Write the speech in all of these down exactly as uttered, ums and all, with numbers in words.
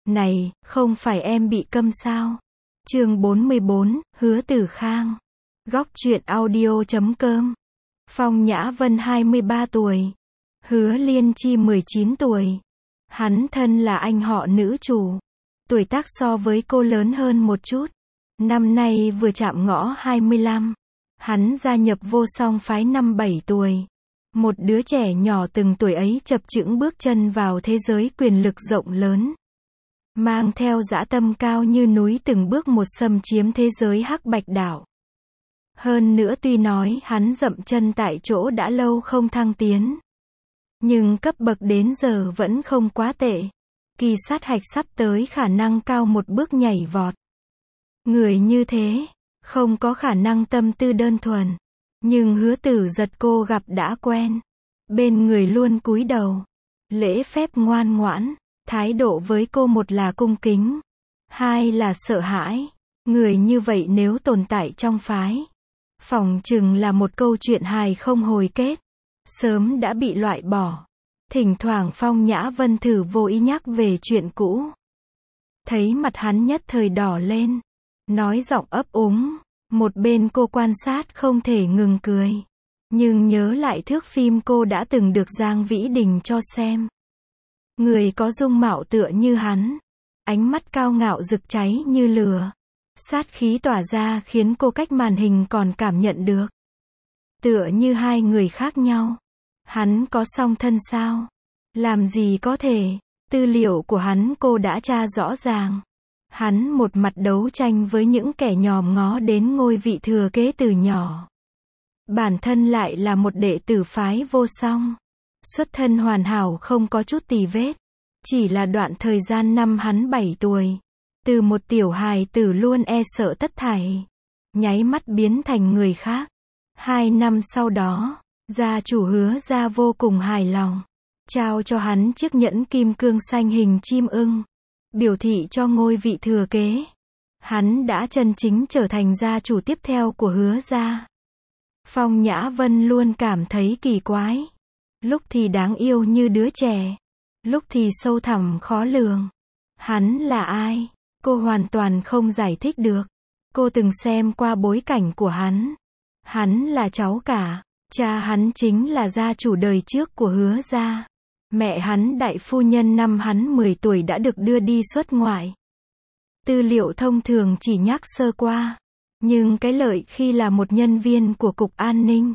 Này, không phải em bị câm sao? Chương bốn mươi bốn, Hứa Tử Khang. Góc truyện audio chấm com. Phong Nhã Vân hai mươi ba tuổi. Hứa Liên Chi mười chín tuổi. Hắn thân là anh họ nữ chủ. Tuổi tác so với cô lớn hơn một chút. Năm nay vừa chạm ngõ hai mươi lăm. Hắn gia nhập Vô Song phái năm bảy tuổi. Một đứa trẻ nhỏ từng tuổi ấy chập chững bước chân vào thế giới quyền lực rộng lớn. Mang theo dã tâm cao như núi từng bước một xâm chiếm thế giới Hắc Bạch Đảo. Hơn nữa tuy nói hắn dậm chân tại chỗ đã lâu không thăng tiến. Nhưng cấp bậc đến giờ vẫn không quá tệ. Kỳ sát hạch sắp tới khả năng cao một bước nhảy vọt. Người như thế, không có khả năng tâm tư đơn thuần. Nhưng Hứa Tử Giật cô gặp đã quen. Bên người luôn cúi đầu. Lễ phép ngoan ngoãn. Thái độ với cô một là cung kính. Hai là sợ hãi. Người như vậy nếu tồn tại trong phái. Phỏng chừng là một câu chuyện hài không hồi kết. Sớm đã bị loại bỏ. Thỉnh thoảng Phong Nhã Vân thử vô ý nhắc về chuyện cũ. Thấy mặt hắn nhất thời đỏ lên. Nói giọng ấp úng. Một bên cô quan sát không thể ngừng cười. Nhưng nhớ lại thước phim cô đã từng được Giang Vĩ Đình cho xem. Người có dung mạo tựa như hắn. Ánh mắt cao ngạo rực cháy như lửa. Sát khí tỏa ra khiến cô cách màn hình còn cảm nhận được. Tựa như hai người khác nhau. Hắn có song thân sao? Làm gì có thể? Tư liệu của hắn cô đã tra rõ ràng. Hắn một mặt đấu tranh với những kẻ nhòm ngó đến ngôi vị thừa kế từ nhỏ. Bản thân lại là một đệ tử phái Vô Song. Xuất thân hoàn hảo không có chút tì vết. Chỉ là đoạn thời gian năm hắn bảy tuổi. Từ một tiểu hài tử luôn e sợ tất thảy. Nháy mắt biến thành người khác. Hai năm sau đó, gia chủ Hứa gia vô cùng hài lòng. Trao cho hắn chiếc nhẫn kim cương xanh hình chim ưng. Biểu thị cho ngôi vị thừa kế. Hắn đã chân chính trở thành gia chủ tiếp theo của Hứa gia. Phong Nhã Vân luôn cảm thấy kỳ quái. Lúc thì đáng yêu như đứa trẻ. Lúc thì sâu thẳm khó lường. Hắn là ai? Cô hoàn toàn không giải thích được. Cô từng xem qua bối cảnh của hắn. Hắn là cháu cả. Cha hắn chính là gia chủ đời trước của Hứa gia. Mẹ hắn đại phu nhân năm hắn mười tuổi đã được đưa đi xuất ngoại. Tư liệu thông thường chỉ nhắc sơ qua. Nhưng cái lợi khi là một nhân viên của Cục An ninh.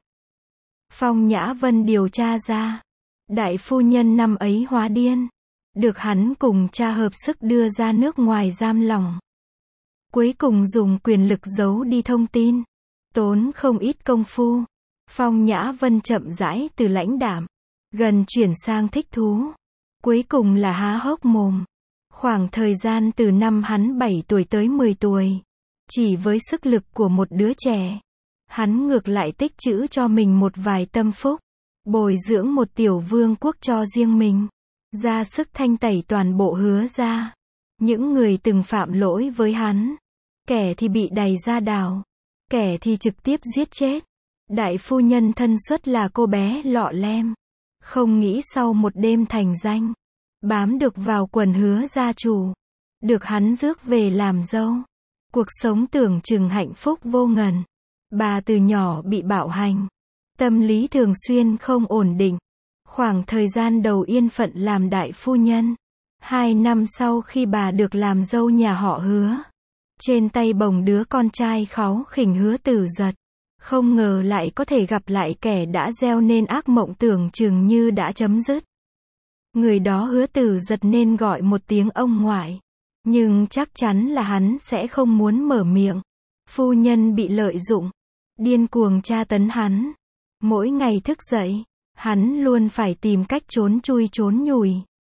Phong Nhã Vân điều tra ra. Đại phu nhân năm ấy hóa điên. Được hắn cùng cha hợp sức đưa ra nước ngoài giam lỏng. Cuối cùng dùng quyền lực giấu đi thông tin. Tốn không ít công phu. Phong Nhã Vân chậm rãi từ lãnh đạm. Gần chuyển sang thích thú. Cuối cùng là há hốc mồm. Khoảng thời gian từ năm hắn bảy tuổi tới mười tuổi. Chỉ với sức lực của một đứa trẻ. Hắn ngược lại tích trữ cho mình một vài tâm phúc. Bồi dưỡng một tiểu vương quốc cho riêng mình. Ra sức thanh tẩy toàn bộ Hứa gia. Những người từng phạm lỗi với hắn. Kẻ thì bị đày ra đào. Kẻ thì trực tiếp giết chết. Đại phu nhân thân xuất là cô bé Lọ Lem. Không nghĩ sau một đêm thành danh. Bám được vào quần Hứa gia chủ. Được hắn rước về làm dâu. Cuộc sống tưởng chừng hạnh phúc vô ngần. Bà từ nhỏ bị bạo hành. Tâm lý thường xuyên không ổn định. Khoảng thời gian đầu yên phận làm đại phu nhân. Hai năm sau khi bà được làm dâu nhà họ Hứa. Trên tay bồng đứa con trai kháu khỉnh Hứa Tử Giật. Không ngờ lại có thể gặp lại kẻ đã gieo nên ác mộng tưởng chừng như đã chấm dứt. Người đó Hứa Tử Giật nên gọi một tiếng ông ngoại. Nhưng chắc chắn là hắn sẽ không muốn mở miệng. Phu nhân bị lợi dụng. Điên cuồng tra tấn hắn. Mỗi ngày thức dậy, hắn luôn phải tìm cách trốn chui trốn nhủi.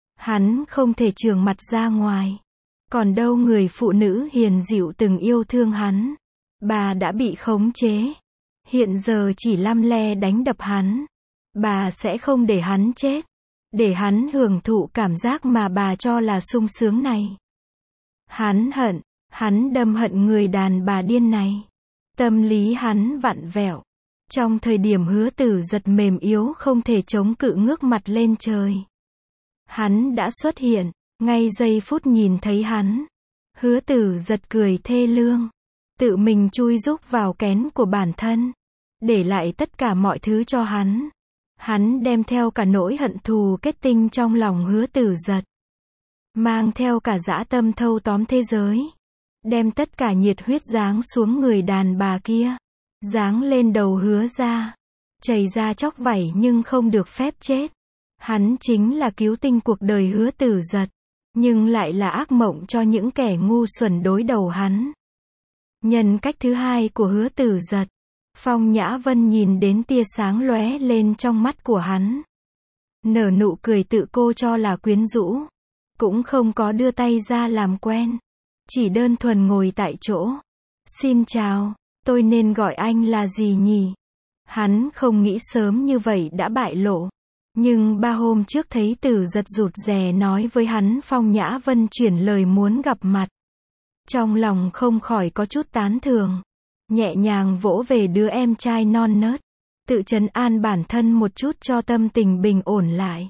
Hắn không thể trường mặt ra ngoài. Còn đâu người phụ nữ hiền dịu từng yêu thương hắn. Bà đã bị khống chế. Hiện giờ chỉ lăm le đánh đập hắn. Bà sẽ không để hắn chết. Để hắn hưởng thụ cảm giác mà bà cho là sung sướng này. Hắn hận. Hắn đâm hận người đàn bà điên này. Tâm lý hắn vặn vẹo. Trong thời điểm Hứa Tử Giật mềm yếu không thể chống cự ngước mặt lên trời. Hắn đã xuất hiện. Ngay giây phút nhìn thấy hắn, Hứa Tử Giật cười thê lương, tự mình chui rúc vào kén của bản thân, để lại tất cả mọi thứ cho hắn. Hắn đem theo cả nỗi hận thù kết tinh trong lòng Hứa Tử Giật, mang theo cả dã tâm thâu tóm thế giới, đem tất cả nhiệt huyết giáng xuống người đàn bà kia, giáng lên đầu Hứa gia, chảy ra chóc vảy nhưng không được phép chết. Hắn chính là cứu tinh cuộc đời Hứa Tử Giật, nhưng lại là ác mộng cho những kẻ ngu xuẩn đối đầu hắn. Nhân cách thứ hai của Hứa Tử Giật, Phong Nhã Vân nhìn đến tia sáng lóe lên trong mắt của hắn, nở nụ cười tự cô cho là quyến rũ, cũng không có đưa tay ra làm quen, chỉ đơn thuần ngồi tại chỗ. Xin chào, tôi nên gọi anh là gì nhỉ? Hắn không nghĩ sớm như vậy đã bại lộ. Nhưng ba hôm trước thấy Tử Giật rụt rè nói với hắn Phong Nhã Vân chuyển lời muốn gặp mặt. Trong lòng không khỏi có chút tán thưởng, nhẹ nhàng vỗ về đứa em trai non nớt, tự trấn an bản thân một chút cho tâm tình bình ổn lại.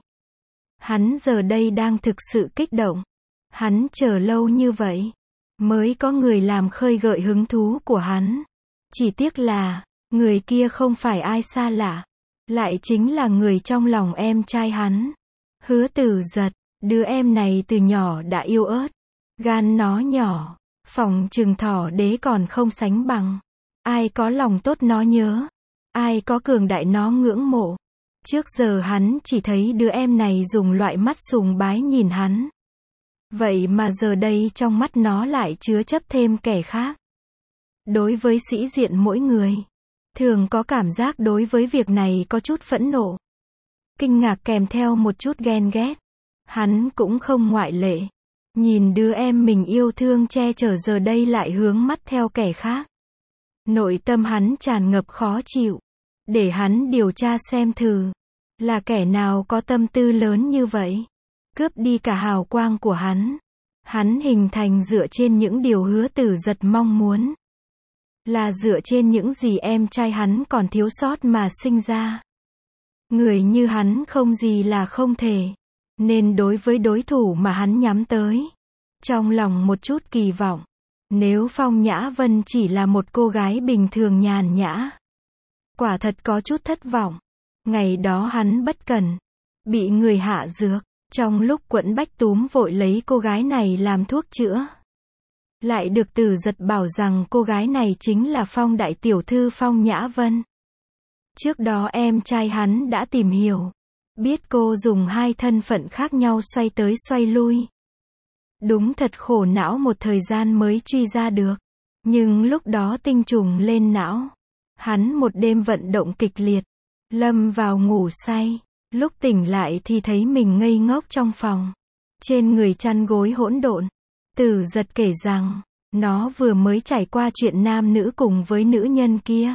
Hắn giờ đây đang thực sự kích động. Hắn chờ lâu như vậy, mới có người làm khơi gợi hứng thú của hắn. Chỉ tiếc là, người kia không phải ai xa lạ, lại chính là người trong lòng em trai hắn. Hứa Tử Giật, đứa em này từ nhỏ đã yếu ớt, gan nó nhỏ, phỏng chừng thỏ đế còn không sánh bằng. Ai có lòng tốt nó nhớ, ai có cường đại nó ngưỡng mộ. Trước giờ hắn chỉ thấy đứa em này dùng loại mắt sùng bái nhìn hắn. Vậy mà giờ đây trong mắt nó lại chứa chấp thêm kẻ khác. Đối với sĩ diện mỗi người, thường có cảm giác đối với việc này có chút phẫn nộ, kinh ngạc kèm theo một chút ghen ghét. Hắn cũng không ngoại lệ. Nhìn đứa em mình yêu thương che chở giờ đây lại hướng mắt theo kẻ khác. Nội tâm hắn tràn ngập khó chịu. Để hắn điều tra xem thử, là kẻ nào có tâm tư lớn như vậy, cướp đi cả hào quang của hắn. Hắn hình thành dựa trên những điều Hứa Tử Giật mong muốn, là dựa trên những gì em trai hắn còn thiếu sót mà sinh ra. Người như hắn không gì là không thể, nên đối với đối thủ mà hắn nhắm tới, trong lòng một chút kỳ vọng. Nếu Phong Nhã Vân chỉ là một cô gái bình thường nhàn nhã, quả thật có chút thất vọng. Ngày đó hắn bất cẩn, bị người hạ dược, trong lúc quẫn bách túm vội lấy cô gái này làm thuốc chữa. Lại được Tử Giật bảo rằng cô gái này chính là Phong đại tiểu thư Phong Nhã Vân. Trước đó em trai hắn đã tìm hiểu, biết cô dùng hai thân phận khác nhau xoay tới xoay lui. Đúng thật khổ não một thời gian mới truy ra được. Nhưng lúc đó tinh trùng lên não, hắn một đêm vận động kịch liệt, lâm vào ngủ say. Lúc tỉnh lại thì thấy mình ngây ngốc trong phòng, trên người chăn gối hỗn độn. Tử Giật kể rằng, nó vừa mới trải qua chuyện nam nữ cùng với nữ nhân kia.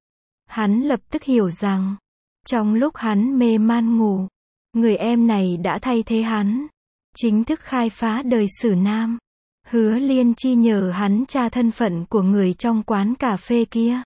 Hắn lập tức hiểu rằng, trong lúc hắn mê man ngủ, người em này đã thay thế hắn, chính thức khai phá đời sử nam. Hứa Liên Chi nhờ hắn tra thân phận của người trong quán cà phê kia.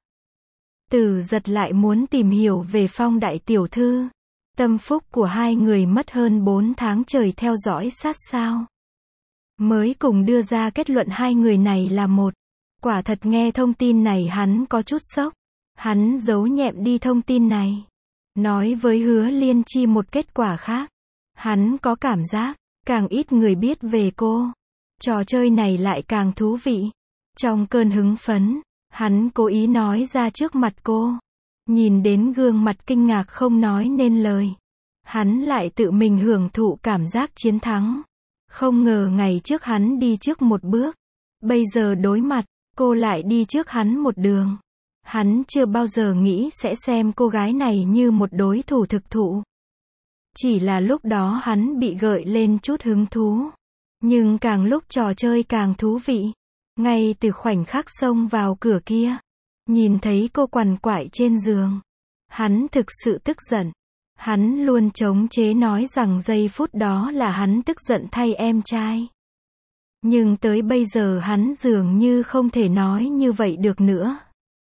Tử Giật lại muốn tìm hiểu về Phong đại tiểu thư. Tâm phúc của hai người mất hơn bốn tháng trời theo dõi sát sao, mới cùng đưa ra kết luận hai người này là một. Quả thật nghe thông tin này hắn có chút sốc. Hắn giấu nhẹm đi thông tin này, nói với Hứa Liên Chi một kết quả khác. Hắn có cảm giác, càng ít người biết về cô, trò chơi này lại càng thú vị. Trong cơn hứng phấn, hắn cố ý nói ra trước mặt cô. Nhìn đến gương mặt kinh ngạc không nói nên lời, hắn lại tự mình hưởng thụ cảm giác chiến thắng. Không ngờ ngày trước hắn đi trước một bước, bây giờ đối mặt, cô lại đi trước hắn một đường. Hắn chưa bao giờ nghĩ sẽ xem cô gái này như một đối thủ thực thụ. Chỉ là lúc đó hắn bị gợi lên chút hứng thú. Nhưng càng lúc trò chơi càng thú vị. Ngay từ khoảnh khắc xông vào cửa kia, nhìn thấy cô quằn quại trên giường, hắn thực sự tức giận. Hắn luôn chống chế nói rằng giây phút đó là hắn tức giận thay em trai. Nhưng tới bây giờ hắn dường như không thể nói như vậy được nữa.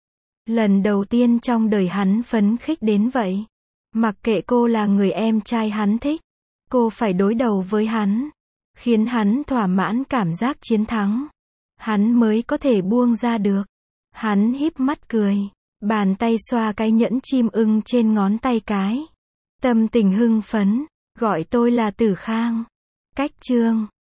Lần đầu tiên trong đời hắn phấn khích đến vậy. Mặc kệ cô là người em trai hắn thích, cô phải đối đầu với hắn. khiến hắn thỏa mãn cảm giác chiến thắng. Hắn mới có thể buông ra được. Hắn híp mắt cười, bàn tay xoa cái nhẫn chim ưng trên ngón tay cái. Tâm tình hưng phấn, gọi tôi là Tử Khang. Cách chương